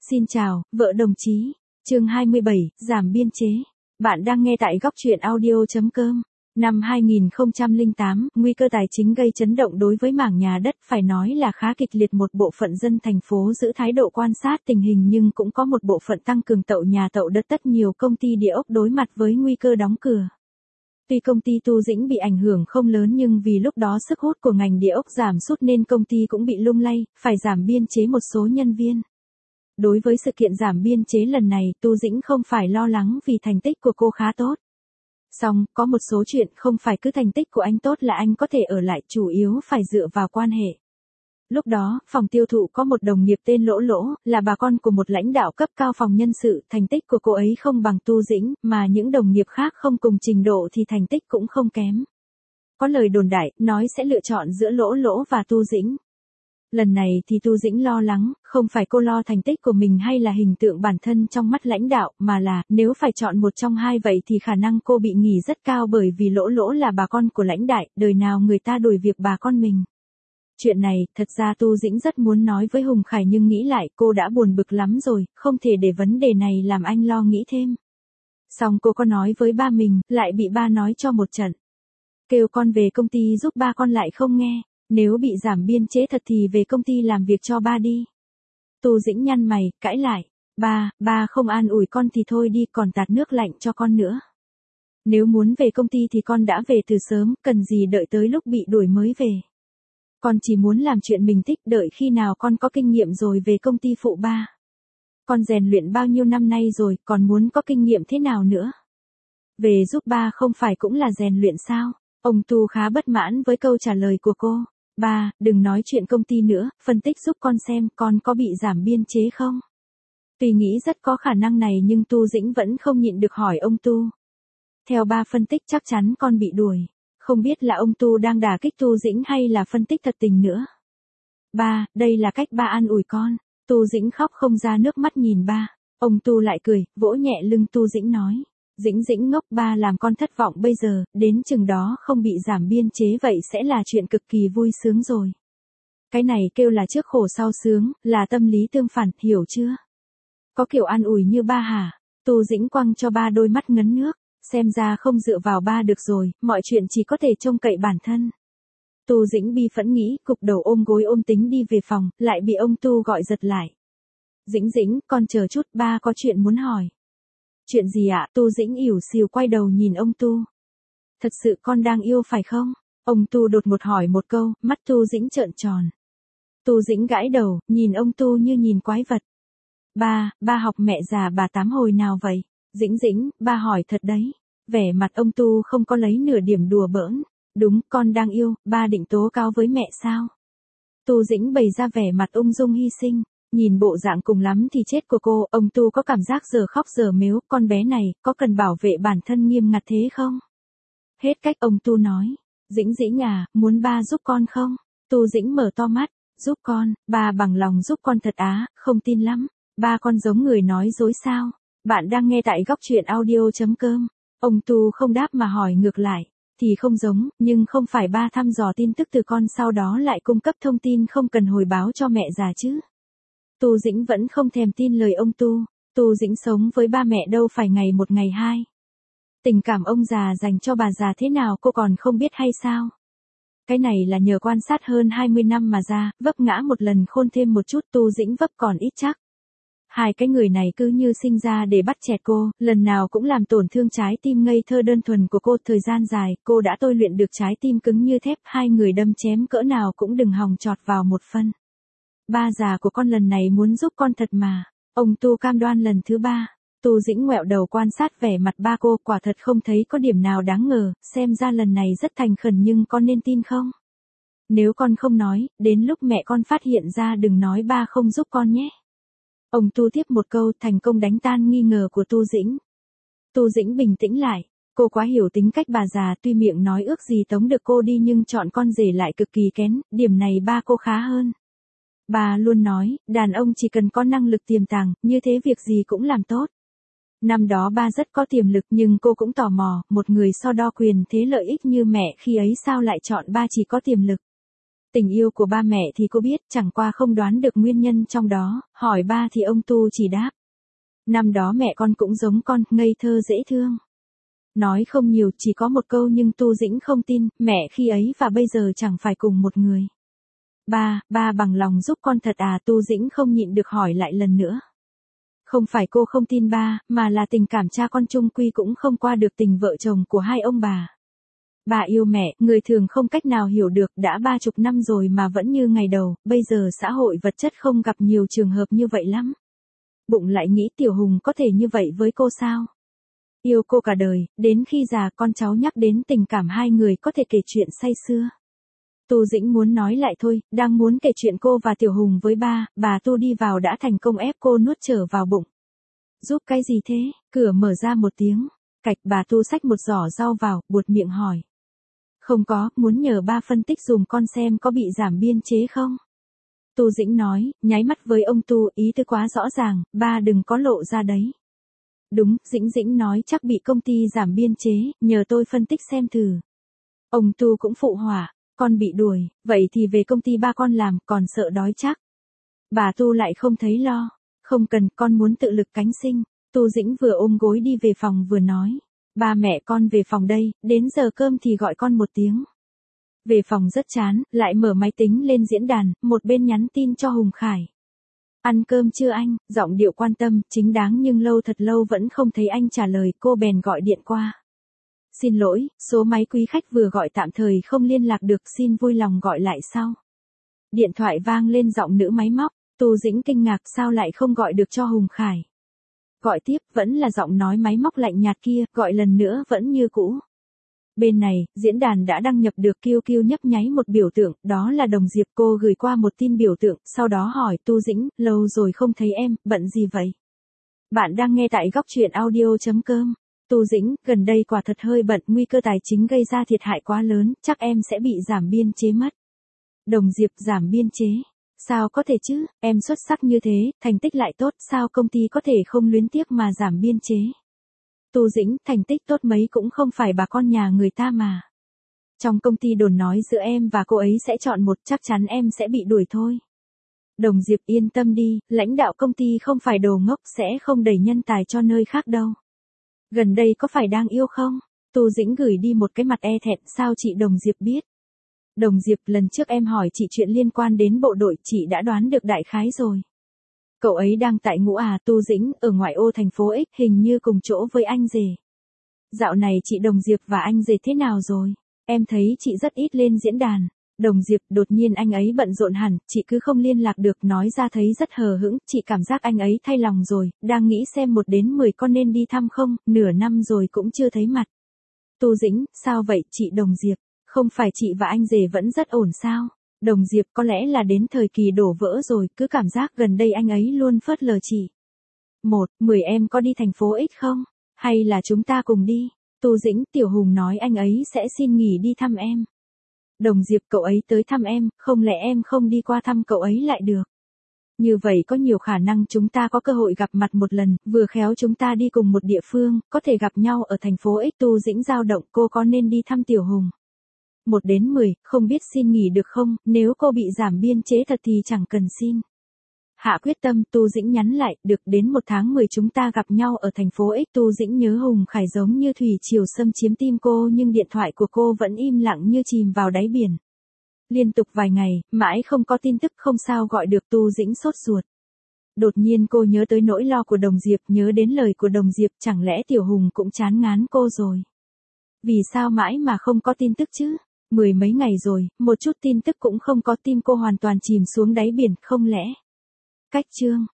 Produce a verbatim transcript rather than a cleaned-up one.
Xin chào, vợ đồng chí. Chương hai mươi bảy, giảm biên chế. Bạn đang nghe tại góc truyện audio.com. Năm hai nghìn không trăm lẻ tám, nguy cơ tài chính gây chấn động đối với mảng nhà đất phải nói là khá kịch liệt. Một bộ phận dân thành phố giữ thái độ quan sát tình hình nhưng cũng có một bộ phận tăng cường tậu nhà tậu đất. Tất nhiều công ty địa ốc đối mặt với nguy cơ đóng cửa. Tuy công ty Tu Dĩnh bị ảnh hưởng không lớn nhưng vì lúc đó sức hút của ngành địa ốc giảm sút nên công ty cũng bị lung lay, phải giảm biên chế một số nhân viên. Đối với sự kiện giảm biên chế lần này, Tu Dĩnh không phải lo lắng vì thành tích của cô khá tốt. Song, có một số chuyện không phải cứ thành tích của anh tốt là anh có thể ở lại, chủ yếu phải dựa vào quan hệ. Lúc đó, phòng tiêu thụ có một đồng nghiệp tên Lỗ Lỗ, là bà con của một lãnh đạo cấp cao phòng nhân sự. Thành tích của cô ấy không bằng Tu Dĩnh, mà những đồng nghiệp khác không cùng trình độ thì thành tích cũng không kém. Có lời đồn đại, nói sẽ lựa chọn giữa Lỗ Lỗ và Tu Dĩnh. Lần này thì Tu Dĩnh lo lắng, không phải cô lo thành tích của mình hay là hình tượng bản thân trong mắt lãnh đạo, mà là, nếu phải chọn một trong hai vậy thì khả năng cô bị nghỉ rất cao, bởi vì Lỗ Lỗ là bà con của lãnh đại, đời nào người ta đuổi việc bà con mình. Chuyện này, thật ra Tu Dĩnh rất muốn nói với Hùng Khải nhưng nghĩ lại cô đã buồn bực lắm rồi, không thể để vấn đề này làm anh lo nghĩ thêm. Xong cô có nói với ba mình, lại bị ba nói cho một trận. Kêu con về công ty giúp ba con lại không nghe. Nếu bị giảm biên chế thật thì về công ty làm việc cho ba đi. Tu Dĩnh nhăn mày, cãi lại. Ba, ba không an ủi con thì thôi đi, còn tạt nước lạnh cho con nữa. Nếu muốn về công ty thì con đã về từ sớm, cần gì đợi tới lúc bị đuổi mới về. Con chỉ muốn làm chuyện mình thích, đợi khi nào con có kinh nghiệm rồi về công ty phụ ba. Con rèn luyện bao nhiêu năm nay rồi, còn muốn có kinh nghiệm thế nào nữa? Về giúp ba không phải cũng là rèn luyện sao? Ông Tu khá bất mãn với câu trả lời của cô. Ba, đừng nói chuyện công ty nữa, phân tích giúp con xem con có bị giảm biên chế không? Tuy nghĩ rất có khả năng này nhưng Tu Dĩnh vẫn không nhịn được hỏi ông Tu. Theo ba phân tích chắc chắn con bị đuổi. Không biết là ông Tu đang đả kích Tu Dĩnh hay là phân tích thật tình nữa. Ba, đây là cách ba an ủi con. Tu Dĩnh khóc không ra nước mắt nhìn ba. Ông Tu lại cười, vỗ nhẹ lưng Tu Dĩnh nói. Dĩnh Dĩnh ngốc, ba làm con thất vọng bây giờ, đến chừng đó không bị giảm biên chế vậy sẽ là chuyện cực kỳ vui sướng rồi. Cái này kêu là trước khổ sau sướng, là tâm lý tương phản, hiểu chưa? Có kiểu an ủi như ba hả? Tu Dĩnh quăng cho ba đôi mắt ngấn nước, xem ra không dựa vào ba được rồi, mọi chuyện chỉ có thể trông cậy bản thân. Tu Dĩnh bi phẫn nghĩ, cục đầu ôm gối ôm tính đi về phòng, lại bị ông Tu gọi giật lại. Dĩnh Dĩnh, con chờ chút, ba có chuyện muốn hỏi. Chuyện gì ạ? Tu Dĩnh ỉu xìu quay đầu nhìn ông Tu. Thật sự con đang yêu phải không? Ông Tu đột ngột hỏi một câu, mắt Tu Dĩnh trợn tròn. Tu Dĩnh gãi đầu, nhìn ông Tu như nhìn quái vật. Ba, ba học mẹ già bà tám hồi nào vậy? Dĩnh Dĩnh, ba hỏi thật đấy. Vẻ mặt ông Tu không có lấy nửa điểm đùa bỡn. Đúng, con đang yêu, ba định tố cáo với mẹ sao? Tu Dĩnh bày ra vẻ mặt ung dung hy sinh. Nhìn bộ dạng cùng lắm thì chết của cô, ông Tu có cảm giác giờ khóc giờ mếu, con bé này, có cần bảo vệ bản thân nghiêm ngặt thế không? Hết cách, ông Tu nói. Dĩnh Dĩnh à, muốn ba giúp con không? Tu Dĩnh mở to mắt, giúp con, ba bằng lòng giúp con thật á, không tin lắm. Ba con giống người nói dối sao? Bạn đang nghe tại góc truyện audio.com. Ông Tu không đáp mà hỏi ngược lại. Thì không giống, nhưng không phải ba thăm dò tin tức từ con sau đó lại cung cấp thông tin không cần hồi báo cho mẹ già chứ? Tu Dĩnh vẫn không thèm tin lời ông Tu. Tu Dĩnh sống với ba mẹ đâu phải ngày một ngày hai. Tình cảm ông già dành cho bà già thế nào cô còn không biết hay sao? Cái này là nhờ quan sát hơn hai mươi năm mà ra, vấp ngã một lần khôn thêm một chút. Tu Dĩnh vấp còn ít chắc. Hai cái người này cứ như sinh ra để bắt chẹt cô, lần nào cũng làm tổn thương trái tim ngây thơ đơn thuần của cô. Thời gian dài, cô đã tôi luyện được trái tim cứng như thép, hai người đâm chém cỡ nào cũng đừng hòng chọt vào một phân. Ba già của con lần này muốn giúp con thật mà. Ông Tu cam đoan lần thứ ba. Tu Dĩnh ngoẹo đầu quan sát vẻ mặt ba cô, quả thật không thấy có điểm nào đáng ngờ, xem ra lần này rất thành khẩn nhưng con nên tin không? Nếu con không nói, đến lúc mẹ con phát hiện ra đừng nói ba không giúp con nhé. Ông Tu tiếp một câu, thành công đánh tan nghi ngờ của Tu Dĩnh. Tu Dĩnh bình tĩnh lại. Cô quá hiểu tính cách bà già, tuy miệng nói ước gì tống được cô đi nhưng chọn con rể lại cực kỳ kén, điểm này ba cô khá hơn. Bà luôn nói, đàn ông chỉ cần có năng lực tiềm tàng, như thế việc gì cũng làm tốt. Năm đó ba rất có tiềm lực nhưng cô cũng tò mò, một người so đo quyền thế lợi ích như mẹ khi ấy sao lại chọn ba chỉ có tiềm lực. Tình yêu của ba mẹ thì cô biết, chẳng qua không đoán được nguyên nhân trong đó, hỏi ba thì ông Tu chỉ đáp. Năm đó mẹ con cũng giống con, ngây thơ dễ thương. Nói không nhiều, chỉ có một câu nhưng Tu Dĩnh không tin, mẹ khi ấy và bây giờ chẳng phải cùng một người. Ba, ba bằng lòng giúp con thật à? Tu Dĩnh không nhịn được hỏi lại lần nữa. Không phải cô không tin ba, mà là tình cảm cha con chung quy cũng không qua được tình vợ chồng của hai ông bà. Bà yêu mẹ, người thường không cách nào hiểu được, đã ba chục năm rồi mà vẫn như ngày đầu, bây giờ xã hội vật chất không gặp nhiều trường hợp như vậy lắm. Bụng lại nghĩ Tiểu Hùng có thể như vậy với cô sao? Yêu cô cả đời, đến khi già con cháu nhắc đến tình cảm hai người có thể kể chuyện say sưa. Tu Dĩnh muốn nói lại thôi, đang muốn kể chuyện cô và Tiểu Hùng với ba, bà Tu đi vào đã thành công ép cô nuốt trở vào bụng. Giúp cái gì thế? Cửa mở ra một tiếng, cạch bà Tu xách một giỏ rau vào, buột miệng hỏi. Không có, muốn nhờ ba phân tích dùm con xem có bị giảm biên chế không? Tu Dĩnh nói, nháy mắt với ông Tu, ý tư quá rõ ràng, ba đừng có lộ ra đấy. Đúng, Dĩnh Dĩnh nói chắc bị công ty giảm biên chế, nhờ tôi phân tích xem thử. Ông Tu cũng phụ họa, con bị đuổi, vậy thì về công ty ba con làm, còn sợ đói chắc. Bà Tu lại không thấy lo, không cần, con muốn tự lực cánh sinh. Tu Dĩnh vừa ôm gối đi về phòng vừa nói. Ba mẹ con về phòng đây, đến giờ cơm thì gọi con một tiếng. Về phòng rất chán, lại mở máy tính lên diễn đàn, một bên nhắn tin cho Hùng Khải. Ăn cơm chưa anh? Giọng điệu quan tâm, chính đáng nhưng lâu thật lâu vẫn không thấy anh trả lời, cô bèn gọi điện qua. Xin lỗi, số máy quý khách vừa gọi tạm thời không liên lạc được, xin vui lòng gọi lại sau. Điện thoại vang lên giọng nữ máy móc, Tu Dĩnh kinh ngạc sao lại không gọi được cho Hùng Khải. Gọi tiếp, vẫn là giọng nói máy móc lạnh nhạt kia, gọi lần nữa vẫn như cũ. Bên này, diễn đàn đã đăng nhập được Kiu Kiu nhấp nháy một biểu tượng, đó là Đồng Diệp. Cô gửi qua một tin biểu tượng, sau đó hỏi Tu Dĩnh, lâu rồi không thấy em, bận gì vậy? Bạn đang nghe tại góc truyện audio chấm com. Tu Dĩnh, gần đây quả thật hơi bận, nguy cơ tài chính gây ra thiệt hại quá lớn, chắc em sẽ bị giảm biên chế mất. Đồng Diệp, giảm biên chế? Sao có thể chứ, em xuất sắc như thế, thành tích lại tốt, sao công ty có thể không luyến tiếc mà giảm biên chế? Tu Dĩnh, thành tích tốt mấy cũng không phải bà con nhà người ta mà. Trong công ty đồn nói giữa em và cô ấy sẽ chọn một, chắc chắn em sẽ bị đuổi thôi. Đồng Diệp, yên tâm đi, lãnh đạo công ty không phải đồ ngốc, sẽ không đẩy nhân tài cho nơi khác đâu. Gần đây có phải đang yêu không? Tu Dĩnh gửi đi một cái mặt e thẹn, sao chị Đồng Diệp biết? Đồng Diệp, lần trước em hỏi chị chuyện liên quan đến bộ đội, chị đã đoán được đại khái rồi. Cậu ấy đang tại ngũ à? Tu Dĩnh, ở ngoại ô thành phố X, hình như cùng chỗ với anh rể. Dạo này chị Đồng Diệp và anh rể thế nào rồi? Em thấy chị rất ít lên diễn đàn. Đồng Diệp, đột nhiên anh ấy bận rộn hẳn, chị cứ không liên lạc được, nói ra thấy rất hờ hững, chị cảm giác anh ấy thay lòng rồi, đang nghĩ xem một đến mười con nên đi thăm không, nửa năm rồi cũng chưa thấy mặt. Tu Dĩnh, sao vậy chị Đồng Diệp? Không phải chị và anh rể vẫn rất ổn sao? Đồng Diệp, có lẽ là đến thời kỳ đổ vỡ rồi, cứ cảm giác gần đây anh ấy luôn phớt lờ chị. Một, mười em có đi thành phố X không? Hay là chúng ta cùng đi? Tu Dĩnh, Tiểu Hùng nói anh ấy sẽ xin nghỉ đi thăm em. Đồng Diệp, cậu ấy tới thăm em, không lẽ em không đi qua thăm cậu ấy lại được? Như vậy có nhiều khả năng chúng ta có cơ hội gặp mặt một lần, vừa khéo chúng ta đi cùng một địa phương, có thể gặp nhau ở thành phố X. Tu Dĩnh dao động, cô có nên đi thăm Tiểu Hùng? Một đến mười, không biết xin nghỉ được không, nếu cô bị giảm biên chế thật thì chẳng cần xin. Hạ quyết tâm, Tu Dĩnh nhắn lại, được, đến một tháng mười chúng ta gặp nhau ở thành phố X. Tu Dĩnh nhớ Hùng Khải giống như thủy triều xâm chiếm tim cô nhưng điện thoại của cô vẫn im lặng như chìm vào đáy biển. Liên tục vài ngày, mãi không có tin tức, không sao gọi được. Tu Dĩnh sốt ruột. Đột nhiên cô nhớ tới nỗi lo của Đồng Diệp, nhớ đến lời của Đồng Diệp, chẳng lẽ Tiểu Hùng cũng chán ngán cô rồi? Vì sao mãi mà không có tin tức chứ? Mười mấy ngày rồi, một chút tin tức cũng không có, tim cô hoàn toàn chìm xuống đáy biển, không lẽ? Cách chương